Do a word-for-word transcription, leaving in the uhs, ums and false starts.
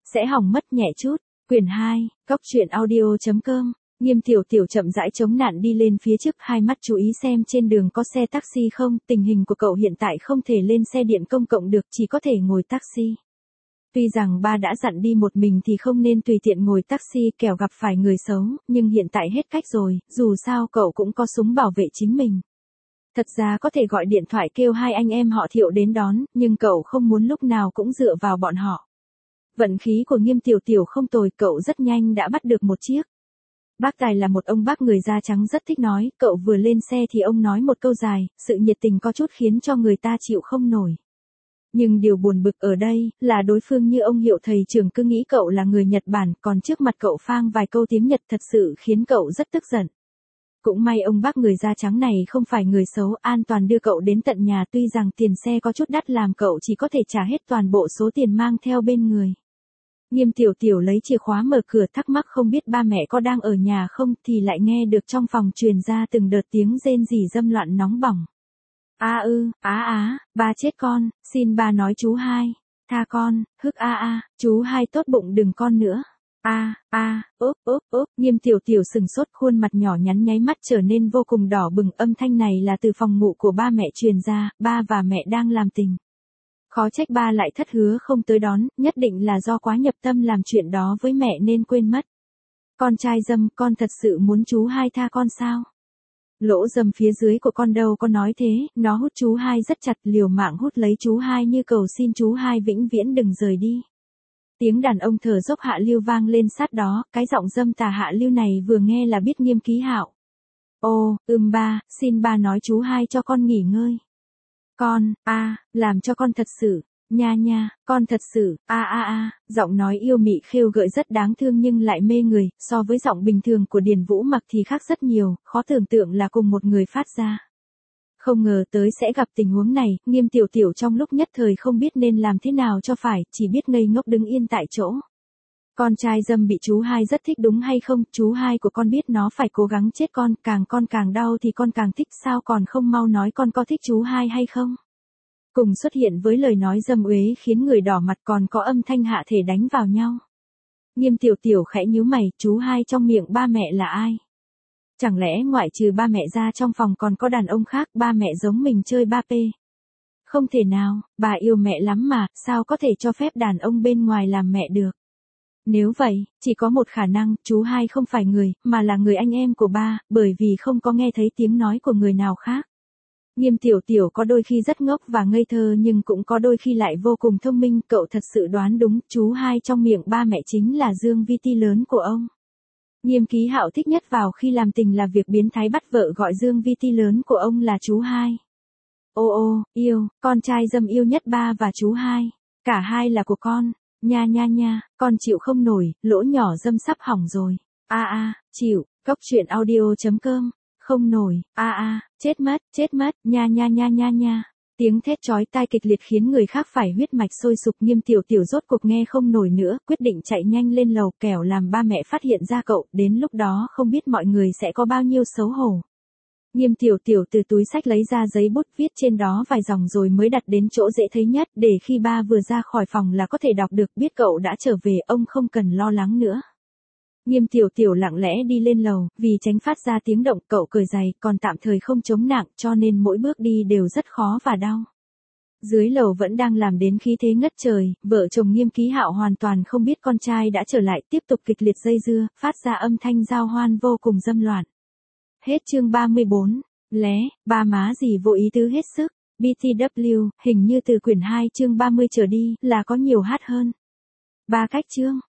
sẽ hỏng mất nhẹ chút. Quyển hai, Cốc truyện audio chấm com. Nghiêm Tiểu Tiểu chậm rãi chống nạn đi lên phía trước, hai mắt chú ý xem trên đường có xe taxi không, tình hình của cậu hiện tại không thể lên xe điện công cộng được, chỉ có thể ngồi taxi. Tuy rằng ba đã dặn đi một mình thì không nên tùy tiện ngồi taxi kẻo gặp phải người xấu, nhưng hiện tại hết cách rồi, dù sao cậu cũng có súng bảo vệ chính mình. Thật ra có thể gọi điện thoại kêu hai anh em họ Thiệu đến đón, nhưng cậu không muốn lúc nào cũng dựa vào bọn họ. Vận khí của Nghiêm Tiểu Tiểu không tồi, cậu rất nhanh đã bắt được một chiếc. Bác Tài là một ông bác người da trắng rất thích nói, cậu vừa lên xe thì ông nói một câu dài, sự nhiệt tình có chút khiến cho người ta chịu không nổi. Nhưng điều buồn bực ở đây, là đối phương như ông Hiệu thầy trưởng cứ nghĩ cậu là người Nhật Bản, còn trước mặt cậu phang vài câu tiếng Nhật thật sự khiến cậu rất tức giận. Cũng may ông bác người da trắng này không phải người xấu, an toàn đưa cậu đến tận nhà, tuy rằng tiền xe có chút đắt làm cậu chỉ có thể trả hết toàn bộ số tiền mang theo bên người. Nghiêm Tiểu Tiểu lấy chìa khóa mở cửa, thắc mắc không biết ba mẹ có đang ở nhà không, thì lại nghe được trong phòng truyền ra từng đợt tiếng rên rỉ dâm loạn nóng bỏng. A ư, á á, ba chết con, xin ba nói chú hai, tha con, hức a a, chú hai tốt bụng đừng con nữa. A, a, ốp ốp ốp, Nghiêm Tiểu Tiểu sừng sốt, khuôn mặt nhỏ nhắn nháy mắt trở nên vô cùng đỏ bừng, âm thanh này là từ phòng ngủ của ba mẹ truyền ra, ba và mẹ đang làm tình. Khó trách ba lại thất hứa không tới đón, nhất định là do quá nhập tâm làm chuyện đó với mẹ nên quên mất. Con trai dâm, con thật sự muốn chú hai tha con sao? Lỗ dâm phía dưới của con đâu có nói thế, nó hút chú hai rất chặt, liều mạng hút lấy chú hai như cầu xin chú hai vĩnh viễn đừng rời đi. Tiếng đàn ông thở dốc hạ lưu vang lên sát đó, cái giọng dâm tà hạ lưu này vừa nghe là biết Nghiêm Ký Hạo. Ô, ưm ba, xin ba nói chú hai cho con nghỉ ngơi. Con, a, à, làm cho con thật sự, nha nha, con thật sự, a a a, giọng nói yêu mị khêu gợi rất đáng thương nhưng lại mê người, so với giọng bình thường của Điền Vũ Mặc thì khác rất nhiều, khó tưởng tượng là cùng một người phát ra. Không ngờ tới sẽ gặp tình huống này, Nghiêm Tiểu Tiểu trong lúc nhất thời không biết nên làm thế nào cho phải, chỉ biết ngây ngốc đứng yên tại chỗ. Con trai dâm bị chú hai rất thích đúng hay không, chú hai của con biết nó phải cố gắng chết con, càng con càng đau thì con càng thích, sao còn không mau nói con có thích chú hai hay không? Cùng xuất hiện với lời nói dâm uế khiến người đỏ mặt, còn có âm thanh hạ thể đánh vào nhau. Nghiêm Tiểu Tiểu khẽ nhíu mày, chú hai trong miệng ba mẹ là ai? Chẳng lẽ ngoại trừ ba mẹ ra trong phòng còn có đàn ông khác, ba mẹ giống mình chơi ba pê? Không thể nào, bà yêu mẹ lắm mà, sao có thể cho phép đàn ông bên ngoài làm mẹ được? Nếu vậy, chỉ có một khả năng, chú hai không phải người, mà là người anh em của ba, bởi vì không có nghe thấy tiếng nói của người nào khác. Nghiêm Tiểu Tiểu có đôi khi rất ngốc và ngây thơ nhưng cũng có đôi khi lại vô cùng thông minh, cậu thật sự đoán đúng, chú hai trong miệng ba mẹ chính là Dương Vi Ti lớn của ông. Nghiêm Ký Hạo thích nhất vào khi làm tình là việc biến thái bắt vợ gọi Dương Vi Ti lớn của ông là chú hai. Ô ô, yêu, con trai dâm yêu nhất ba và chú hai, cả hai là của con. Nha nha nha, con chịu không nổi, lỗ nhỏ dâm sắp hỏng rồi. A a, chịu, Cốc truyện audio chấm com, không nổi, a a, chết mất, chết mất, nha nha nha nha nha. Tiếng thét chói tai kịch liệt khiến người khác phải huyết mạch sôi sục, Nghiêm Tiểu Tiểu rốt cuộc nghe không nổi nữa, quyết định chạy nhanh lên lầu kẻo làm ba mẹ phát hiện ra cậu, đến lúc đó không biết mọi người sẽ có bao nhiêu xấu hổ. Nghiêm Tiểu Tiểu từ túi xách lấy ra giấy bút viết trên đó vài dòng rồi mới đặt đến chỗ dễ thấy nhất, để khi ba vừa ra khỏi phòng là có thể đọc được, biết cậu đã trở về, ông không cần lo lắng nữa. Nghiêm Tiểu Tiểu lặng lẽ đi lên lầu, vì tránh phát ra tiếng động, cậu cởi giày, còn tạm thời không chống nặng, cho nên mỗi bước đi đều rất khó và đau. Dưới lầu vẫn đang làm đến khí thế ngất trời, vợ chồng Nghiêm Ký Hạo hoàn toàn không biết con trai đã trở lại, tiếp tục kịch liệt dây dưa, phát ra âm thanh giao hoan vô cùng dâm loạn. Hết chương ba mươi bốn, lé, ba má gì vô ý tứ hết sức, bê tê vê, hình như từ quyển hai chương ba mươi trở đi, là có nhiều hát hơn. Ba cách chương.